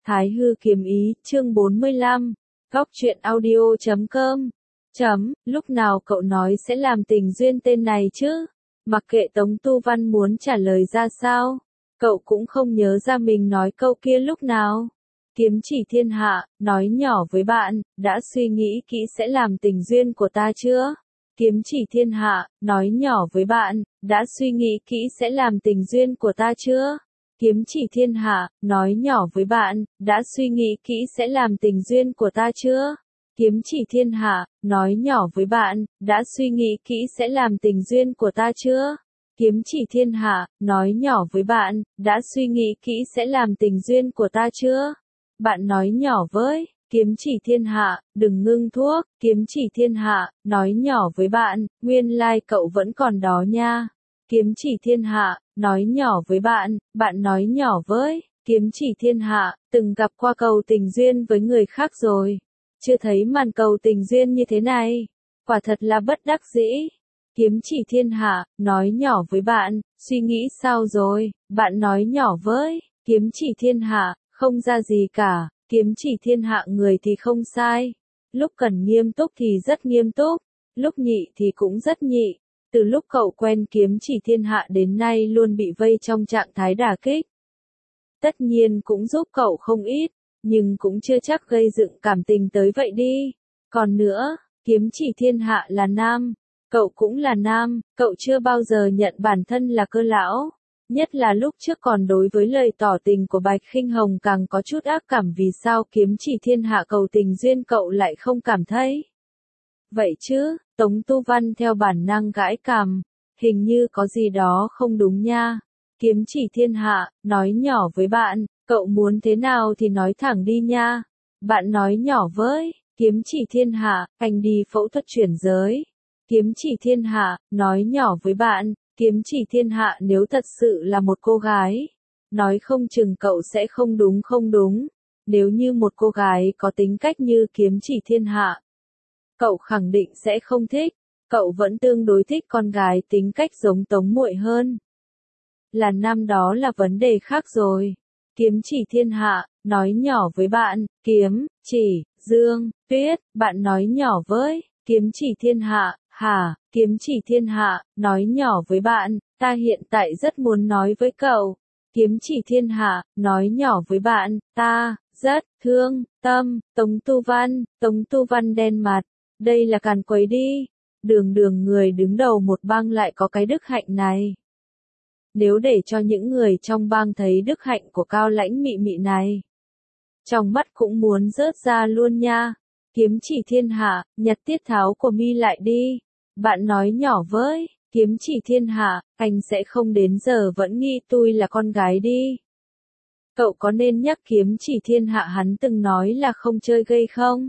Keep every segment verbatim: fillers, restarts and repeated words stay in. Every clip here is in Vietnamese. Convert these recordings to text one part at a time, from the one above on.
Thái hư kiếm ý, chương bốn mươi lăm, góc truyện audio chấm com. Chấm, lúc nào cậu nói sẽ làm tình duyên tên này chứ? Mặc kệ Tống Tu Văn muốn trả lời ra sao, cậu cũng không nhớ ra mình nói câu kia lúc nào. Kiếm chỉ thiên hạ, nói nhỏ với bạn, đã suy nghĩ kỹ sẽ làm tình duyên của ta chưa? Kiếm chỉ thiên hạ, nói nhỏ với bạn, đã suy nghĩ kỹ sẽ làm tình duyên của ta chưa? Kiếm chỉ thiên hạ, nói nhỏ với bạn, đã suy nghĩ kỹ sẽ làm tình duyên của ta chưa? Kiếm chỉ thiên hạ, nói nhỏ với bạn, đã suy nghĩ kỹ sẽ làm tình duyên của ta chưa? Kiếm chỉ thiên hạ, nói nhỏ với bạn, đã suy nghĩ kỹ sẽ làm tình duyên của ta chưa? Bạn nói nhỏ với, kiếm chỉ thiên hạ, đừng ngưng thuốc, kiếm chỉ thiên hạ, nói nhỏ với bạn, nguyên lai like cậu vẫn còn đó nha. Kiếm chỉ thiên hạ, nói nhỏ với bạn, bạn nói nhỏ với, kiếm chỉ thiên hạ, từng gặp qua cầu tình duyên với người khác rồi. Chưa thấy màn cầu tình duyên như thế này. Quả thật là bất đắc dĩ. Kiếm chỉ thiên hạ, nói nhỏ với bạn, suy nghĩ sao rồi, bạn nói nhỏ với, kiếm chỉ thiên hạ, không ra gì cả, kiếm chỉ thiên hạ người thì không sai. Lúc cần nghiêm túc thì rất nghiêm túc, lúc nhị thì cũng rất nhị. Từ lúc cậu quen kiếm chỉ thiên hạ đến nay luôn bị vây trong trạng thái đả kích. Tất nhiên cũng giúp cậu không ít, nhưng cũng chưa chắc gây dựng cảm tình tới vậy đi. Còn nữa, kiếm chỉ thiên hạ là nam, cậu cũng là nam, cậu chưa bao giờ nhận bản thân là cơ lão. Nhất là lúc trước còn đối với lời tỏ tình của Bạch Khinh Hồng càng có chút ác cảm, vì sao kiếm chỉ thiên hạ cầu tình duyên cậu lại không cảm thấy. Vậy chứ, Tống Tu Văn theo bản năng gãi cằm, hình như có gì đó không đúng nha. Kiếm chỉ thiên hạ, nói nhỏ với bạn, cậu muốn thế nào thì nói thẳng đi nha. Bạn nói nhỏ với, kiếm chỉ thiên hạ, anh đi phẫu thuật chuyển giới. Kiếm chỉ thiên hạ, nói nhỏ với bạn, kiếm chỉ thiên hạ nếu thật sự là một cô gái. Nói không chừng cậu sẽ không đúng không đúng. Nếu như một cô gái có tính cách như kiếm chỉ thiên hạ, cậu khẳng định sẽ không thích, cậu vẫn tương đối thích con gái tính cách giống Tống Muội hơn. Là nam đó là vấn đề khác rồi. Kiếm chỉ thiên hạ, nói nhỏ với bạn, kiếm, chỉ, dương, tuyết, bạn nói nhỏ với, kiếm chỉ thiên hạ, hả, kiếm chỉ thiên hạ, nói nhỏ với bạn, ta hiện tại rất muốn nói với cậu. Kiếm chỉ thiên hạ, nói nhỏ với bạn, ta, rất, thương, tâm, Tống Tu Văn, Tống Tu Văn đen mặt. Đây là càn quấy đi. Đường đường người đứng đầu một bang lại có cái đức hạnh này. Nếu để cho những người trong bang thấy đức hạnh của cao lãnh mị mị này, trong mắt cũng muốn rớt ra luôn nha. Kiếm chỉ thiên hạ, nhặt tiết tháo của mi lại đi. Bạn nói nhỏ với, kiếm chỉ thiên hạ, anh sẽ không đến giờ vẫn nghĩ tôi là con gái đi. Cậu có nên nhắc kiếm chỉ thiên hạ hắn từng nói là không chơi gay không?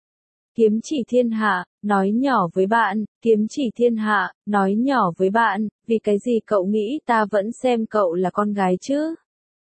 Kiếm chỉ thiên hạ, nói nhỏ với bạn, kiếm chỉ thiên hạ, nói nhỏ với bạn, vì cái gì cậu nghĩ ta vẫn xem cậu là con gái chứ?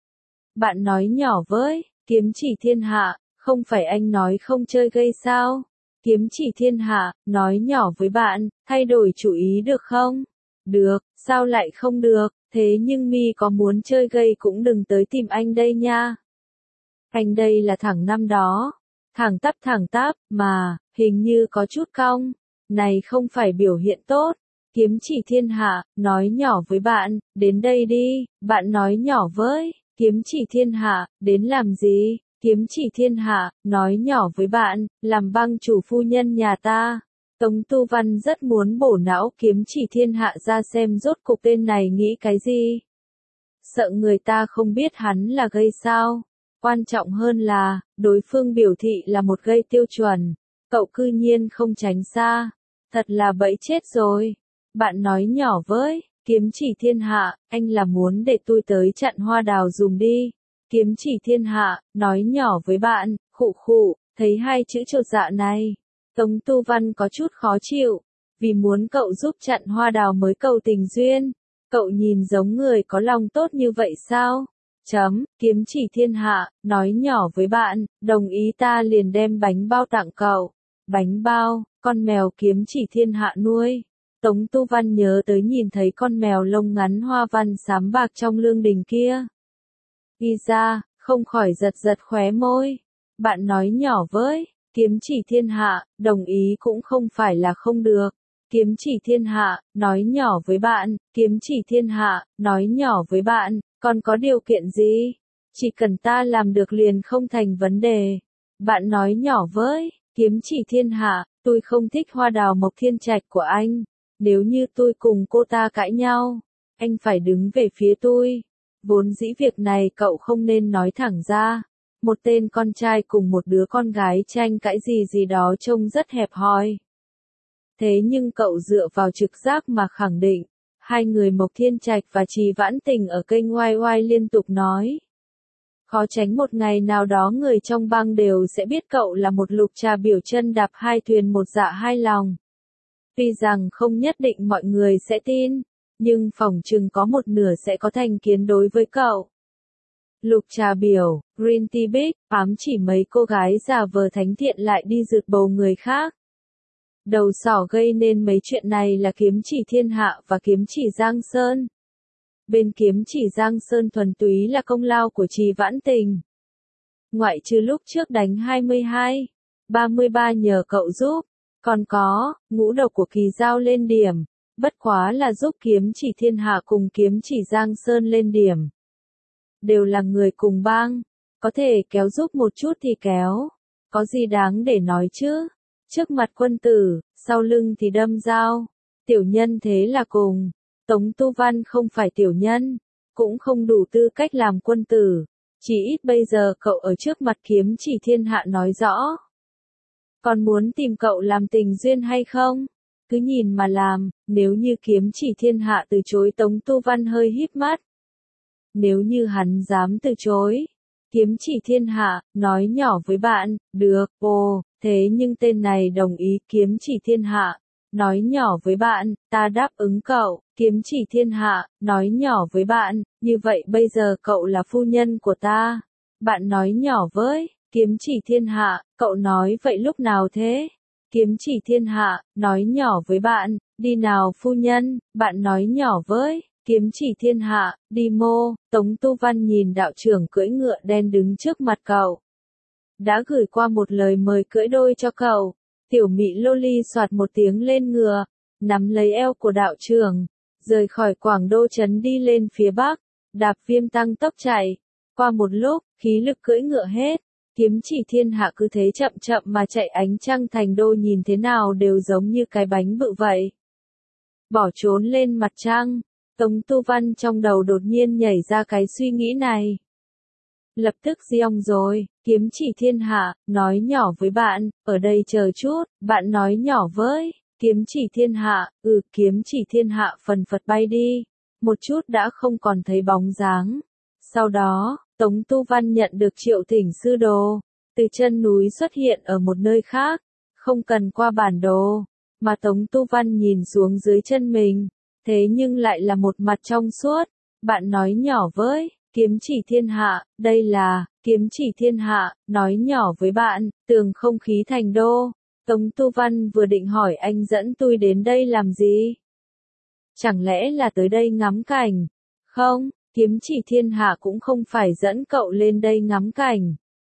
Bạn nói nhỏ với, kiếm chỉ thiên hạ, không phải anh nói không chơi gay sao? Kiếm chỉ thiên hạ, nói nhỏ với bạn, thay đổi chủ ý được không? Được, sao lại không được, thế nhưng mi có muốn chơi gay cũng đừng tới tìm anh đây nha. Anh đây là thẳng năm đó. Thẳng tắp thẳng tắp, mà, hình như có chút cong. Này không phải biểu hiện tốt. Kiếm chỉ thiên hạ, nói nhỏ với bạn, đến đây đi, bạn nói nhỏ với, kiếm chỉ thiên hạ, đến làm gì? Kiếm chỉ thiên hạ, nói nhỏ với bạn, làm bang chủ phu nhân nhà ta. Tống Tu Văn rất muốn bổ não kiếm chỉ thiên hạ ra xem rốt cục tên này nghĩ cái gì. Sợ người ta không biết hắn là gay sao. Quan trọng hơn là, đối phương biểu thị là một gay tiêu chuẩn, cậu cư nhiên không tránh xa, thật là bẫy chết rồi. Bạn nói nhỏ với, kiếm chỉ thiên hạ, anh là muốn để tôi tới chặn hoa đào dùng đi. Kiếm chỉ thiên hạ, nói nhỏ với bạn, khụ khụ, thấy hai chữ chột dạ này. Tống Tu Văn có chút khó chịu, vì muốn cậu giúp chặn hoa đào mới cầu tình duyên. Cậu nhìn giống người có lòng tốt như vậy sao? Chấm, kiếm chỉ thiên hạ, nói nhỏ với bạn, đồng ý ta liền đem bánh bao tặng cậu. Bánh bao, con mèo kiếm chỉ thiên hạ nuôi. Tống Tu Văn nhớ tới nhìn thấy con mèo lông ngắn hoa văn xám bạc trong lương đình kia. Đi ra, không khỏi giật giật khóe môi. Bạn nói nhỏ với, kiếm chỉ thiên hạ, đồng ý cũng không phải là không được. Kiếm chỉ thiên hạ, nói nhỏ với bạn, kiếm chỉ thiên hạ, nói nhỏ với bạn, còn có điều kiện gì? Chỉ cần ta làm được liền không thành vấn đề. Bạn nói nhỏ với, kiếm chỉ thiên hạ, tôi không thích hoa đào mộc thiên trạch của anh. Nếu như tôi cùng cô ta cãi nhau, anh phải đứng về phía tôi. Vốn dĩ việc này cậu không nên nói thẳng ra. Một tên con trai cùng một đứa con gái tranh cãi gì gì đó trông rất hẹp hòi. Thế nhưng cậu dựa vào trực giác mà khẳng định, hai người Mộc Thiên Trạch và Trì Vãn Tình ở kênh oai oai liên tục nói. Khó tránh một ngày nào đó người trong bang đều sẽ biết cậu là một lục trà biểu chân đạp hai thuyền một dạ hai lòng. Tuy rằng không nhất định mọi người sẽ tin, nhưng phỏng chừng có một nửa sẽ có thành kiến đối với cậu. Lục trà biểu, Green Tea Big, ám chỉ mấy cô gái giả vờ thánh thiện lại đi rượt bầu người khác. Đầu sỏ gây nên mấy chuyện này là kiếm chỉ thiên hạ và kiếm chỉ Giang Sơn. Bên kiếm chỉ Giang Sơn thuần túy là công lao của Trì Vãn Tình. Ngoại trừ lúc trước đánh hai mươi hai, ba mươi ba nhờ cậu giúp, còn có, ngũ độc của Kỳ Giao lên điểm, bất quá là giúp kiếm chỉ thiên hạ cùng kiếm chỉ Giang Sơn lên điểm. Đều là người cùng bang, có thể kéo giúp một chút thì kéo, có gì đáng để nói chứ? Trước mặt quân tử, sau lưng thì đâm dao. Tiểu nhân thế là cùng. Tống Tu Văn không phải tiểu nhân, cũng không đủ tư cách làm quân tử. Chỉ ít bây giờ cậu ở trước mặt kiếm chỉ thiên hạ nói rõ. Còn muốn tìm cậu làm tình duyên hay không? Cứ nhìn mà làm, nếu như kiếm chỉ thiên hạ từ chối Tống Tu Văn hơi híp mắt. Nếu như hắn dám từ chối, kiếm chỉ thiên hạ, nói nhỏ với bạn, được, ồ, thế nhưng tên này đồng ý kiếm chỉ thiên hạ, nói nhỏ với bạn, ta đáp ứng cậu, kiếm chỉ thiên hạ, nói nhỏ với bạn, như vậy bây giờ cậu là phu nhân của ta. Bạn nói nhỏ với, kiếm chỉ thiên hạ, cậu nói vậy lúc nào thế? Kiếm chỉ thiên hạ, nói nhỏ với bạn, đi nào phu nhân, bạn nói nhỏ với. Kiếm chỉ thiên hạ, đi mô, Tống Tu Văn nhìn đạo trưởng cưỡi ngựa đen đứng trước mặt cậu. Đã gửi qua một lời mời cưỡi đôi cho cậu. Tiểu mị loli soạt một tiếng lên ngựa, nắm lấy eo của đạo trưởng, rời khỏi Quảng Đô trấn đi lên phía bắc, đạp Viêm tăng tốc chạy. Qua một lúc, khí lực cưỡi ngựa hết, kiếm chỉ thiên hạ cứ thế chậm chậm mà chạy, ánh trăng thành đô nhìn thế nào đều giống như cái bánh bự vậy. Bỏ trốn lên mặt trăng. Tống Tu Văn trong đầu đột nhiên nhảy ra cái suy nghĩ này. Lập tức giong rồi, kiếm chỉ thiên hạ, nói nhỏ với bạn, ở đây chờ chút, bạn nói nhỏ với, kiếm chỉ thiên hạ, ừ kiếm chỉ thiên hạ phần phật bay đi, một chút đã không còn thấy bóng dáng. Sau đó, Tống Tu Văn nhận được triệu thỉnh sư đồ, từ chân núi xuất hiện ở một nơi khác, không cần qua bản đồ, mà Tống Tu Văn nhìn xuống dưới chân mình. Thế nhưng lại là một mặt trong suốt. Bạn nói nhỏ với, kiếm chỉ thiên hạ, đây là, kiếm chỉ thiên hạ, nói nhỏ với bạn, tường không khí thành đô. Tống Tu Văn vừa định hỏi anh dẫn tôi đến đây làm gì? Chẳng lẽ là tới đây ngắm cảnh? Không, kiếm chỉ thiên hạ cũng không phải dẫn cậu lên đây ngắm cảnh.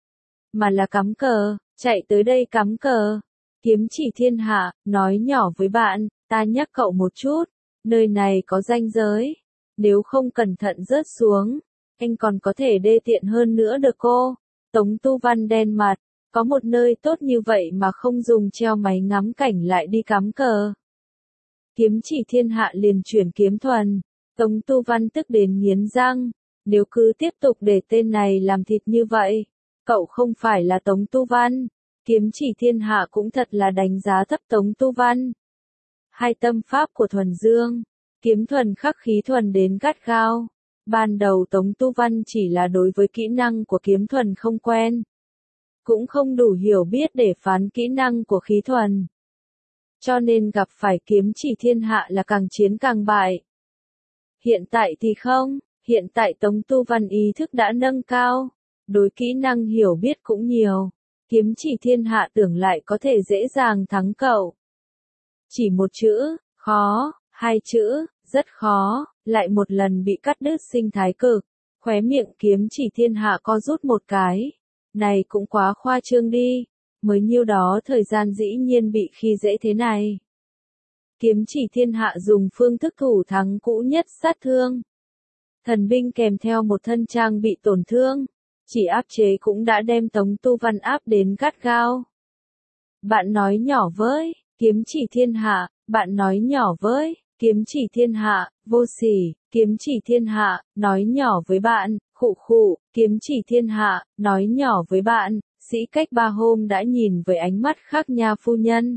Mà là cắm cờ, chạy tới đây cắm cờ. Kiếm chỉ thiên hạ, nói nhỏ với bạn, ta nhắc cậu một chút. Nơi này có ranh giới, nếu không cẩn thận rớt xuống, anh còn có thể đê tiện hơn nữa được cô. Tống Tu Văn đen mặt, có một nơi tốt như vậy mà không dùng treo máy ngắm cảnh lại đi cắm cờ. Kiếm chỉ thiên hạ liền chuyển kiếm thuần, Tống Tu Văn tức đến nghiến răng, nếu cứ tiếp tục để tên này làm thịt như vậy, cậu không phải là Tống Tu Văn. Kiếm chỉ thiên hạ cũng thật là đánh giá thấp Tống Tu Văn. Hai tâm pháp của thuần dương, kiếm thuần khắc khí thuần đến gắt gao. Ban đầu Tống Tu Văn chỉ là đối với kỹ năng của kiếm thuần không quen, cũng không đủ hiểu biết để phán kỹ năng của khí thuần. Cho nên gặp phải kiếm chỉ thiên hạ là càng chiến càng bại. Hiện tại thì không, hiện tại Tống Tu Văn ý thức đã nâng cao, đối kỹ năng hiểu biết cũng nhiều. Kiếm chỉ thiên hạ tưởng lại có thể dễ dàng thắng cậu. Chỉ một chữ, khó, hai chữ, rất khó, lại một lần bị cắt đứt sinh thái cực. Khóe miệng Kiếm Chỉ Thiên Hạ co rút một cái. Này cũng quá khoa trương đi. Mới nhiêu đó thời gian dĩ nhiên bị khi dễ thế này. Kiếm Chỉ Thiên Hạ dùng phương thức thủ thắng cũ nhất sát thương. Thần binh kèm theo một thân trang bị tổn thương. Chỉ áp chế cũng đã đem Tống Tu Văn áp đến gắt gao. Bạn nói nhỏ với, Kiếm Chỉ Thiên Hạ, bạn nói nhỏ với, Kiếm Chỉ Thiên Hạ, vô sỉ, Kiếm Chỉ Thiên Hạ, nói nhỏ với bạn, khụ khụ, Kiếm Chỉ Thiên Hạ, nói nhỏ với bạn, sĩ cách ba hôm đã nhìn với ánh mắt khác nha phu nhân.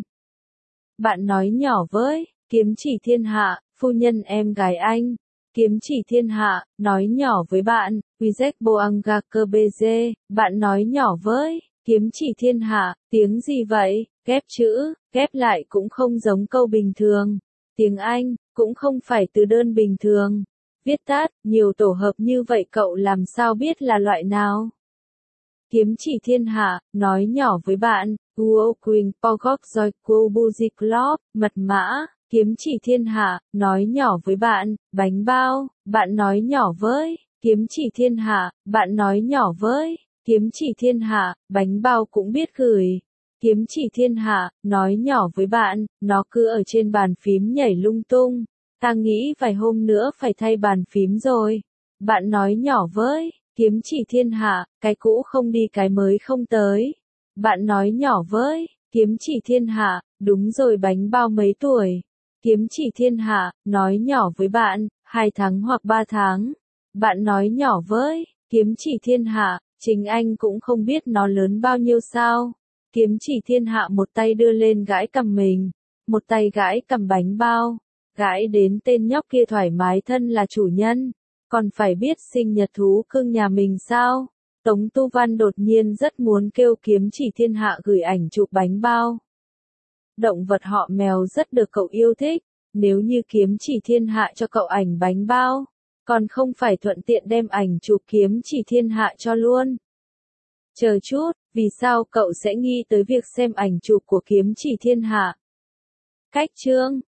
Bạn nói nhỏ với, Kiếm Chỉ Thiên Hạ, phu nhân em gái anh. Kiếm Chỉ Thiên Hạ, nói nhỏ với bạn, Wizek Boanga Kerbeze, bạn nói nhỏ với, Kiếm Chỉ Thiên Hạ, tiếng gì vậy, ghép chữ, ghép lại cũng không giống câu bình thường. Tiếng Anh, cũng không phải từ đơn bình thường. Viết tắt, nhiều tổ hợp như vậy cậu làm sao biết là loại nào? Kiếm Chỉ Thiên Hạ, nói nhỏ với bạn, Uo Quỳnh Pogok Joy Cô Buzi Club, mật mã. Kiếm Chỉ Thiên Hạ, nói nhỏ với bạn, bánh bao, bạn nói nhỏ với, Kiếm Chỉ Thiên Hạ, bạn nói nhỏ với, Kiếm Chỉ Thiên Hạ, bánh bao cũng biết gửi. Kiếm Chỉ Thiên Hạ, nói nhỏ với bạn, nó cứ ở trên bàn phím nhảy lung tung. Ta nghĩ vài hôm nữa phải thay bàn phím rồi. Bạn nói nhỏ với, Kiếm Chỉ Thiên Hạ, cái cũ không đi cái mới không tới. Bạn nói nhỏ với, Kiếm Chỉ Thiên Hạ, đúng rồi bánh bao mấy tuổi. Kiếm Chỉ Thiên Hạ, nói nhỏ với bạn, hai tháng hoặc ba tháng. Bạn nói nhỏ với, Kiếm Chỉ Thiên Hạ, chính anh cũng không biết nó lớn bao nhiêu sao. Kiếm Chỉ Thiên Hạ một tay đưa lên gãi cầm mình, một tay gãi cầm bánh bao, gãi đến tên nhóc kia thoải mái thân là chủ nhân, còn phải biết sinh nhật thú cưng nhà mình sao. Tống Tu Văn đột nhiên rất muốn kêu Kiếm Chỉ Thiên Hạ gửi ảnh chụp bánh bao. Động vật họ mèo rất được cậu yêu thích, nếu như Kiếm Chỉ Thiên Hạ cho cậu ảnh bánh bao, còn không phải thuận tiện đem ảnh chụp Kiếm Chỉ Thiên Hạ cho luôn. Chờ chút, vì sao cậu sẽ nghĩ tới việc xem ảnh chụp của Kiếm Chỉ Thiên Hạ? Cách chương